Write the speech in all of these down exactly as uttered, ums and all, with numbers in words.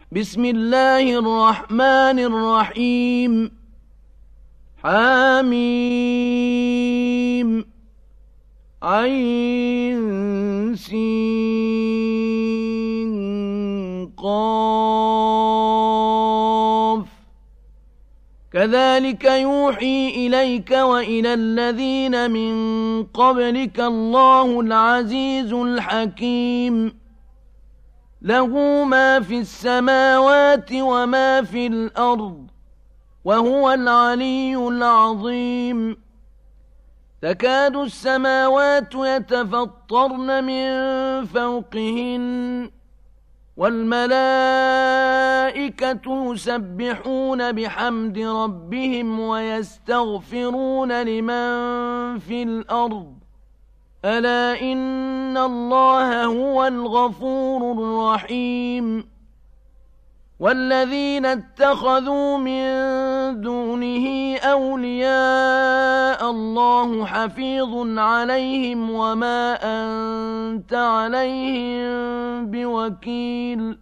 بسم الله الرحمن الرحيم حميم عين سين قاف كذلك يوحي إليك وإلى الذين من قبلك الله العزيز الحكيم له ما في السماوات وما في الأرض وهو العلي العظيم تكاد السماوات يتفطرن من فوقهن والملائكة يسبحون بحمد ربهم ويستغفرون لمن في الأرض ألا إن الله هو الغفور الرحيم والذين اتخذوا من دونه أولياء الله حفيظ عليهم وما أنت عليهم بوكيل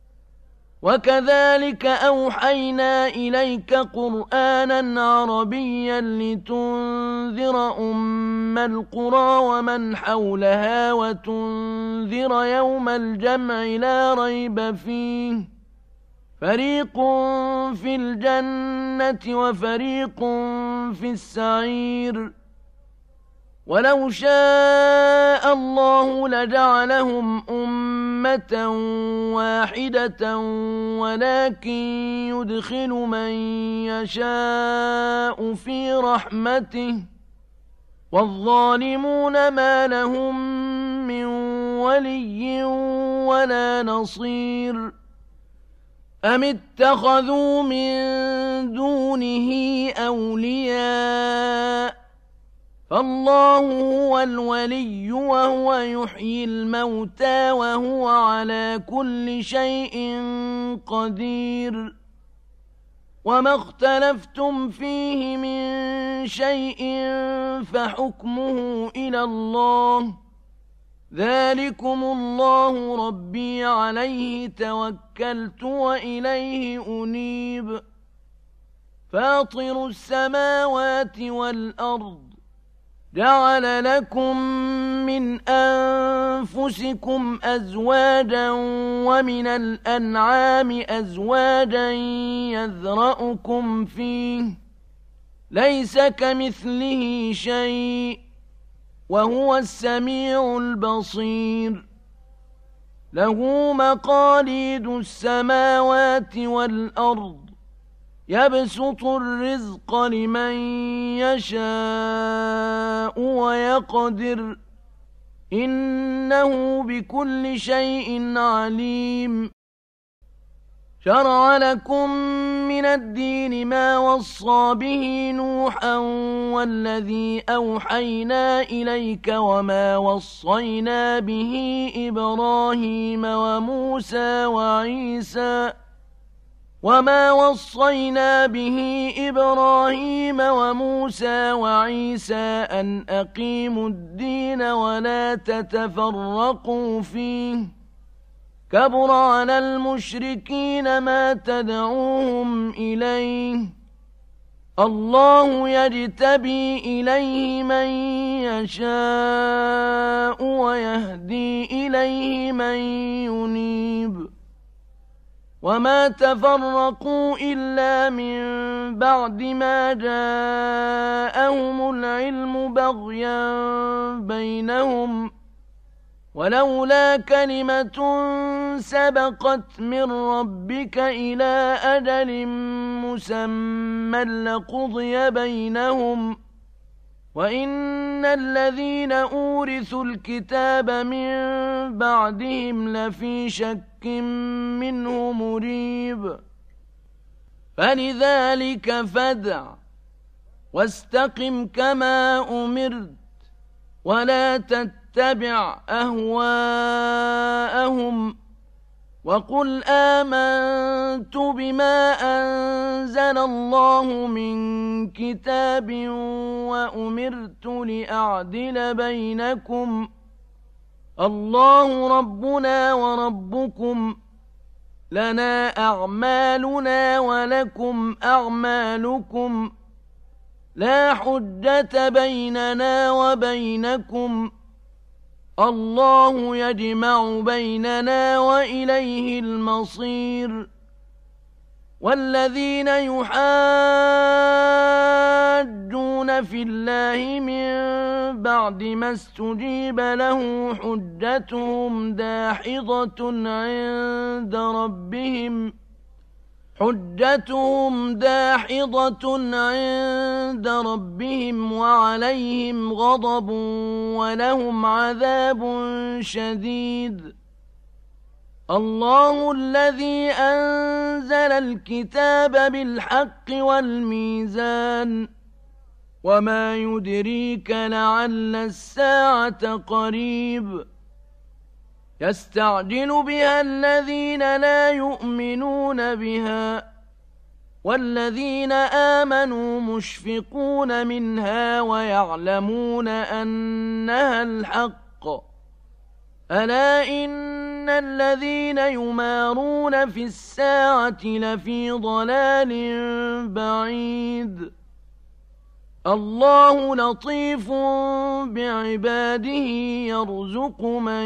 وكذلك أوحينا إليك قرآنا عربيا لتنذر أم القرى ومن حولها وتنذر يوم الجمع لا ريب فيه فريق في الجنة وفريق في السعير ولو شاء الله لجعلهم أمة واحدة ولكن يدخل من يشاء في رحمته والظالمون ما لهم من ولي ولا نصير أم اتخذوا من دونه أولياء فالله هو الولي وهو يحيي الموتى وهو على كل شيء قدير وما اختلفتم فيه من شيء فحكمه إلى الله ذلكم الله ربي عليه توكلت وإليه أنيب فاطر السماوات والأرض جعل لكم من أنفسكم أزواجا ومن الأنعام أزواجا يذرأكم فيه ليس كمثله شيء وهو السميع البصير له مقاليد السماوات والأرض يبسط الرزق لمن يشاء ويقدر إنه بكل شيء عليم شرع لكم من الدين ما وصى به نوحا والذي أوحينا إليك وما وصينا به إبراهيم وموسى وعيسى وما وصينا به إبراهيم وموسى وعيسى أن أقيموا الدين ولا تتفرقوا فيه كبر على المشركين ما تدعوهم إليه الله يجتبي إليه من يشاء ويهدي إليه من ينيب وما تفرقوا إلا من بعد ما جاءهم العلم بغيا بينهم ولولا كلمة سبقت من ربك إلى أجل مسمى لقضي بينهم وإن الذين أورثوا الكتاب من بعدهم لفي شك منه مريب فلذلك فادع واستقم كما أمرت ولا تتبع أهواءهم وقل آمنت بما أنزل الله من كتاب وأمرت لأعدل بينكم الله ربنا وربكم لنا أعمالنا ولكم أعمالكم لا حجة بيننا وبينكم الله يجمع بيننا وإليه المصير والذين يحاجون في الله من بعد ما استجيب له حجتهم داحضة عند ربهم حجتهم داحضة عند ربهم وعليهم غضب ولهم عذاب شديد الله الذي أنزل الكتاب بالحق والميزان وما يدريك لعل الساعة قريب يستعجل بها الذين لا يؤمنون بها والذين آمنوا مشفقون منها ويعلمون أنها الحق ألا إن الذين يمارون في الساعة لفي ضلال بعيد الله لطيف بعباده يرزق من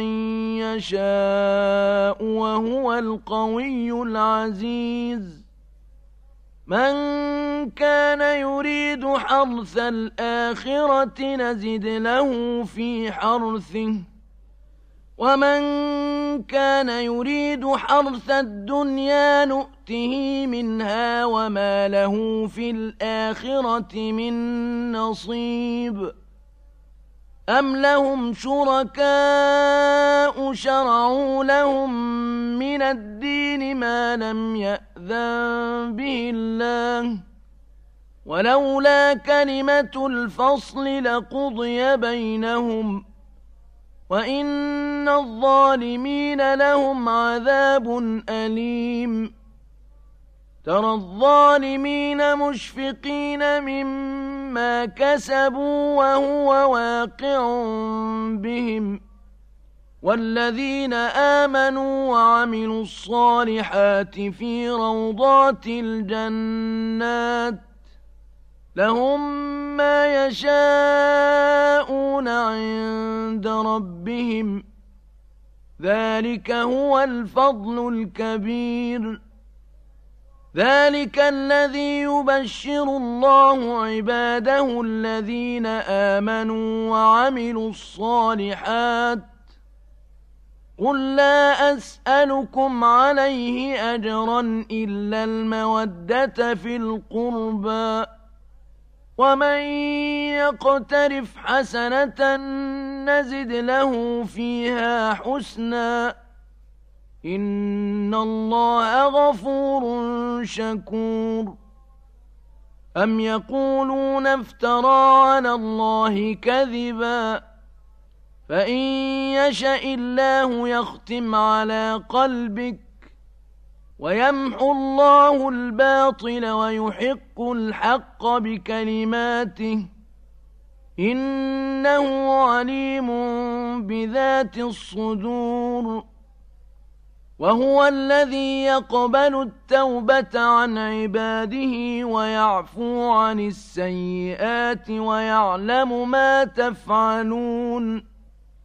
يشاء وهو القوي العزيز من كان يريد حرث الآخرة نزد له في حرثه ومن كان يريد حرث الدنيا نؤته منها وما له في الآخرة من نصيب أم لهم شركاء شرعوا لهم من الدين ما لم يأذن به الله ولولا كلمة الفصل لقضي بينهم وإن الظالمين لهم عذاب أليم ترى الظالمين مشفقين مما كسبوا وهو واقع بهم والذين آمنوا وعملوا الصالحات في روضات الجنات لهم ما يشاءون عند ربهم ذلك هو الفضل الكبير ذلك الذي يبشر الله عباده الذين آمنوا وعملوا الصالحات قل لا أسألكم عليه أجرا إلا المودة في القربى ومن يقترف حسنة نزد له فيها حسنا إن الله غفور شكور أم يقولون افترى على الله كذبا فإن يشأ الله يختم على قلبك ويمحو الله الباطل ويحق الحق بكلماته إنه عليم بذات الصدور وهو الذي يقبل التوبة عن عباده ويعفو عن السيئات ويعلم ما تفعلون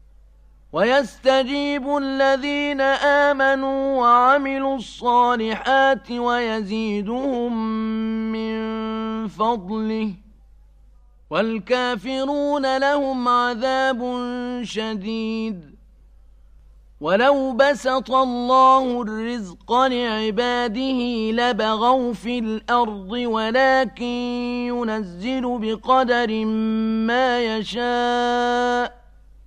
ويستجيب الذين آمنوا وعملوا الصالحات ويزيدهم من فضله والكافرون لهم عذاب شديد ولو بسط الله الرزق لعباده لبغوا في الأرض ولكن ينزل بقدر ما يشاء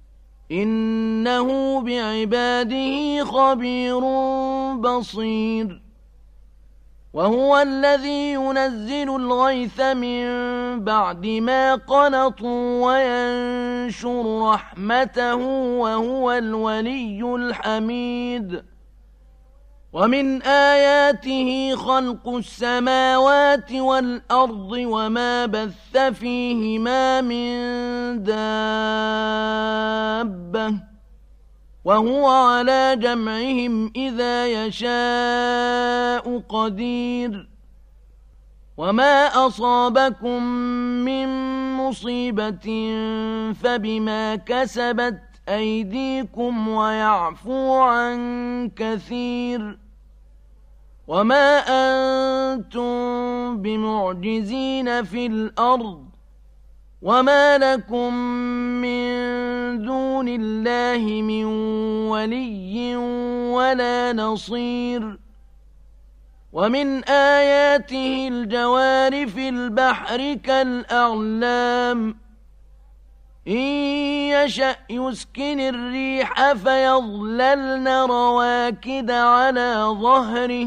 إنه بعباده خبير بصير وهو الذي ينزل الغيث من بعد ما قنطوا وينشر رحمته وهو الولي الحميد ومن آياته خلق السماوات والأرض وما بث فيهما من دابة وهو على جمعهم إذا يشاء قدير وما أصابكم من مصيبة فبما كسبت أيديكم ويعفو عن كثير وما أنتم بمعجزين في الأرض وما لكم من دون الله من ولي ولا نصير ومن آياته الجوار في البحر كالأعلام إن يشأ يسكن الريح فيظللن رواكد على ظهره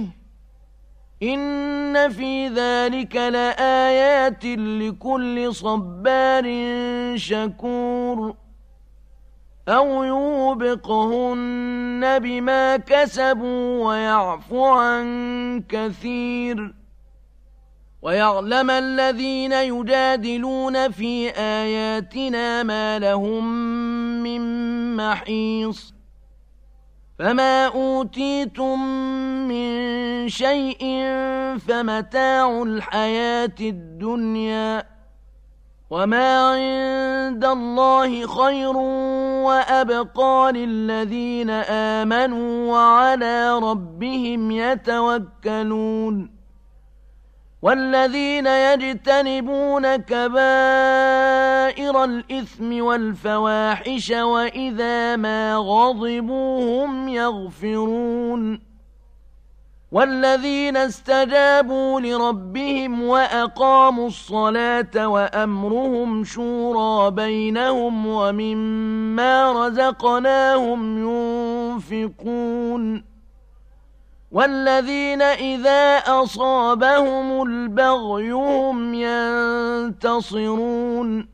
إن في ذلك لآيات لكل صبار شكور أو يوبقهن بما كسبوا ويعفو عن كثير ويعلم الذين يجادلون في آياتنا ما لهم من محيص فما أوتيتم من شيء فمتاع الحياة الدنيا وما عند الله خير وأبقى للذين آمنوا وعلى ربهم يتوكلون والذين يجتنبون كبائر الإثم والفواحش وإذا ما غضبوا هم يغفرون والذين استجابوا لربهم وأقاموا الصلاة وأمرهم شورى بينهم ومما رزقناهم ينفقون والذين إذا أصابهم البغي هم ينتصرون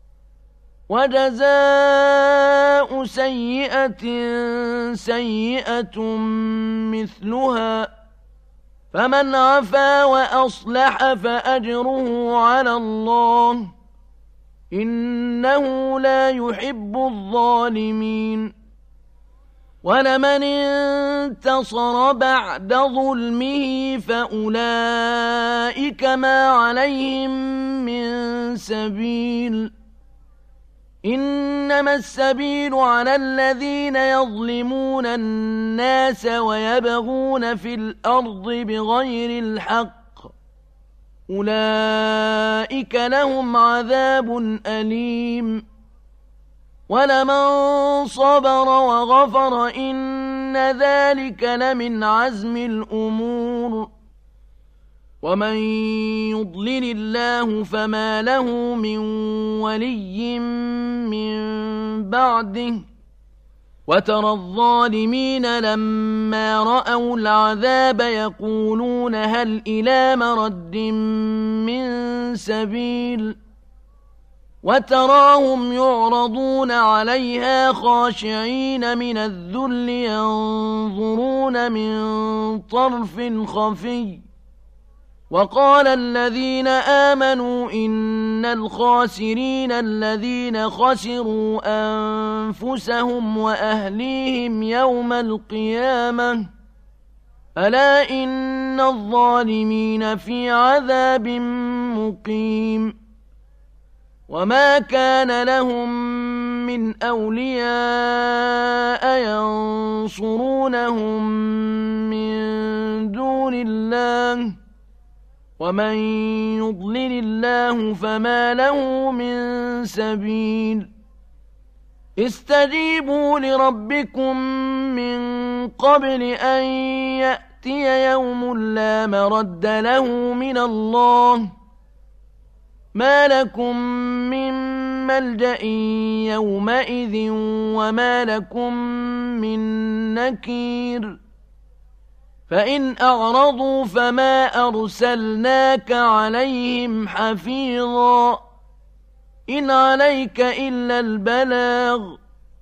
وجزاء سيئة سيئة مثلها فمن عفا وأصلح فأجره على الله إنه لا يحب الظالمين ولمن انتصر بعد ظلمه فأولئك ما عليهم من سبيل إنما السبيل على الذين يظلمون الناس ويبغون في الأرض بغير الحق أولئك لهم عذاب أليم ولمن صبر وغفر إن ذلك لمن عزم الأمور ومن يضلل الله فما له من ولي من بعده وترى الظالمين لما رأوا العذاب يقولون هل إلى مرد من سبيل وتراهم يعرضون عليها خاشعين من الذل ينظرون من طرف خفي وقال الذين آمنوا إن الخاسرين الذين خسروا أنفسهم وأهليهم يوم القيامة ألا إن الظالمين في عذاب مقيم وما كان لهم من أولياء ينصرونهم من دون الله ومن يضلل الله فما له من سبيل استجيبوا لربكم من قبل أن يأتي يوم لا مرد له من الله ما لكم من ملجأ يومئذ وما لكم من نكير فإن أعرضوا فما أرسلناك عليهم حفيظا إن عليك إلا البلاغ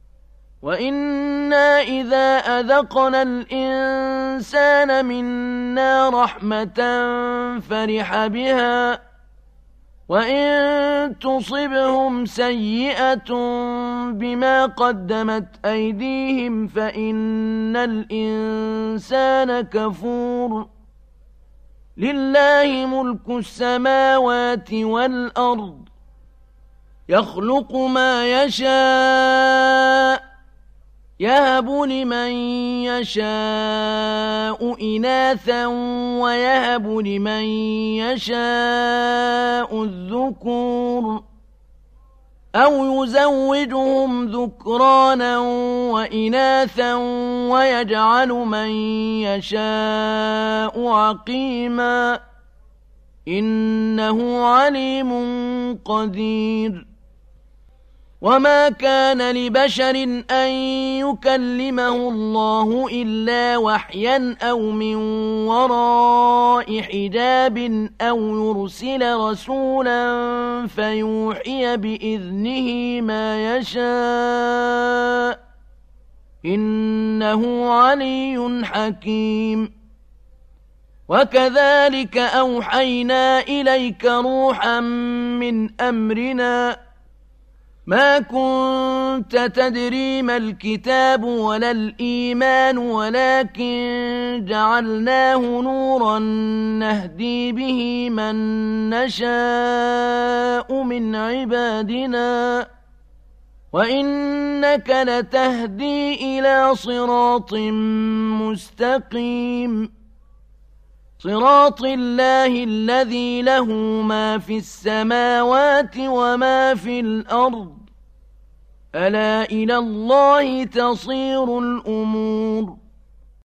وإنا إذا أذقنا الإنسان منا رحمة فرح بها وإن تصبهم سيئة بما قدمت أيديهم فإن الإنسان كفور لله ملك السماوات والأرض يخلق ما يشاء يهب لمن يشاء إناثا ويهب لمن يشاء الذكور أو يزوجهم ذكرانا وإناثا ويجعل من يشاء عقيما إنه عليم قدير وما كان لبشر أن يكلمه الله إلا وحيا أو من وراء حجاب أو يرسل رسولا فيوحي بإذنه ما يشاء إنه علي حكيم وكذلك أوحينا إليك روحا من أمرنا ما كنت تدري ما الكتاب ولا الإيمان ولكن جعلناه نورا نهدي به من نشاء من عبادنا وإنك لتهدي إلى صراط مستقيم صراط الله الذي له ما في السماوات وما في الأرض ألا إلى الله تصير الأمور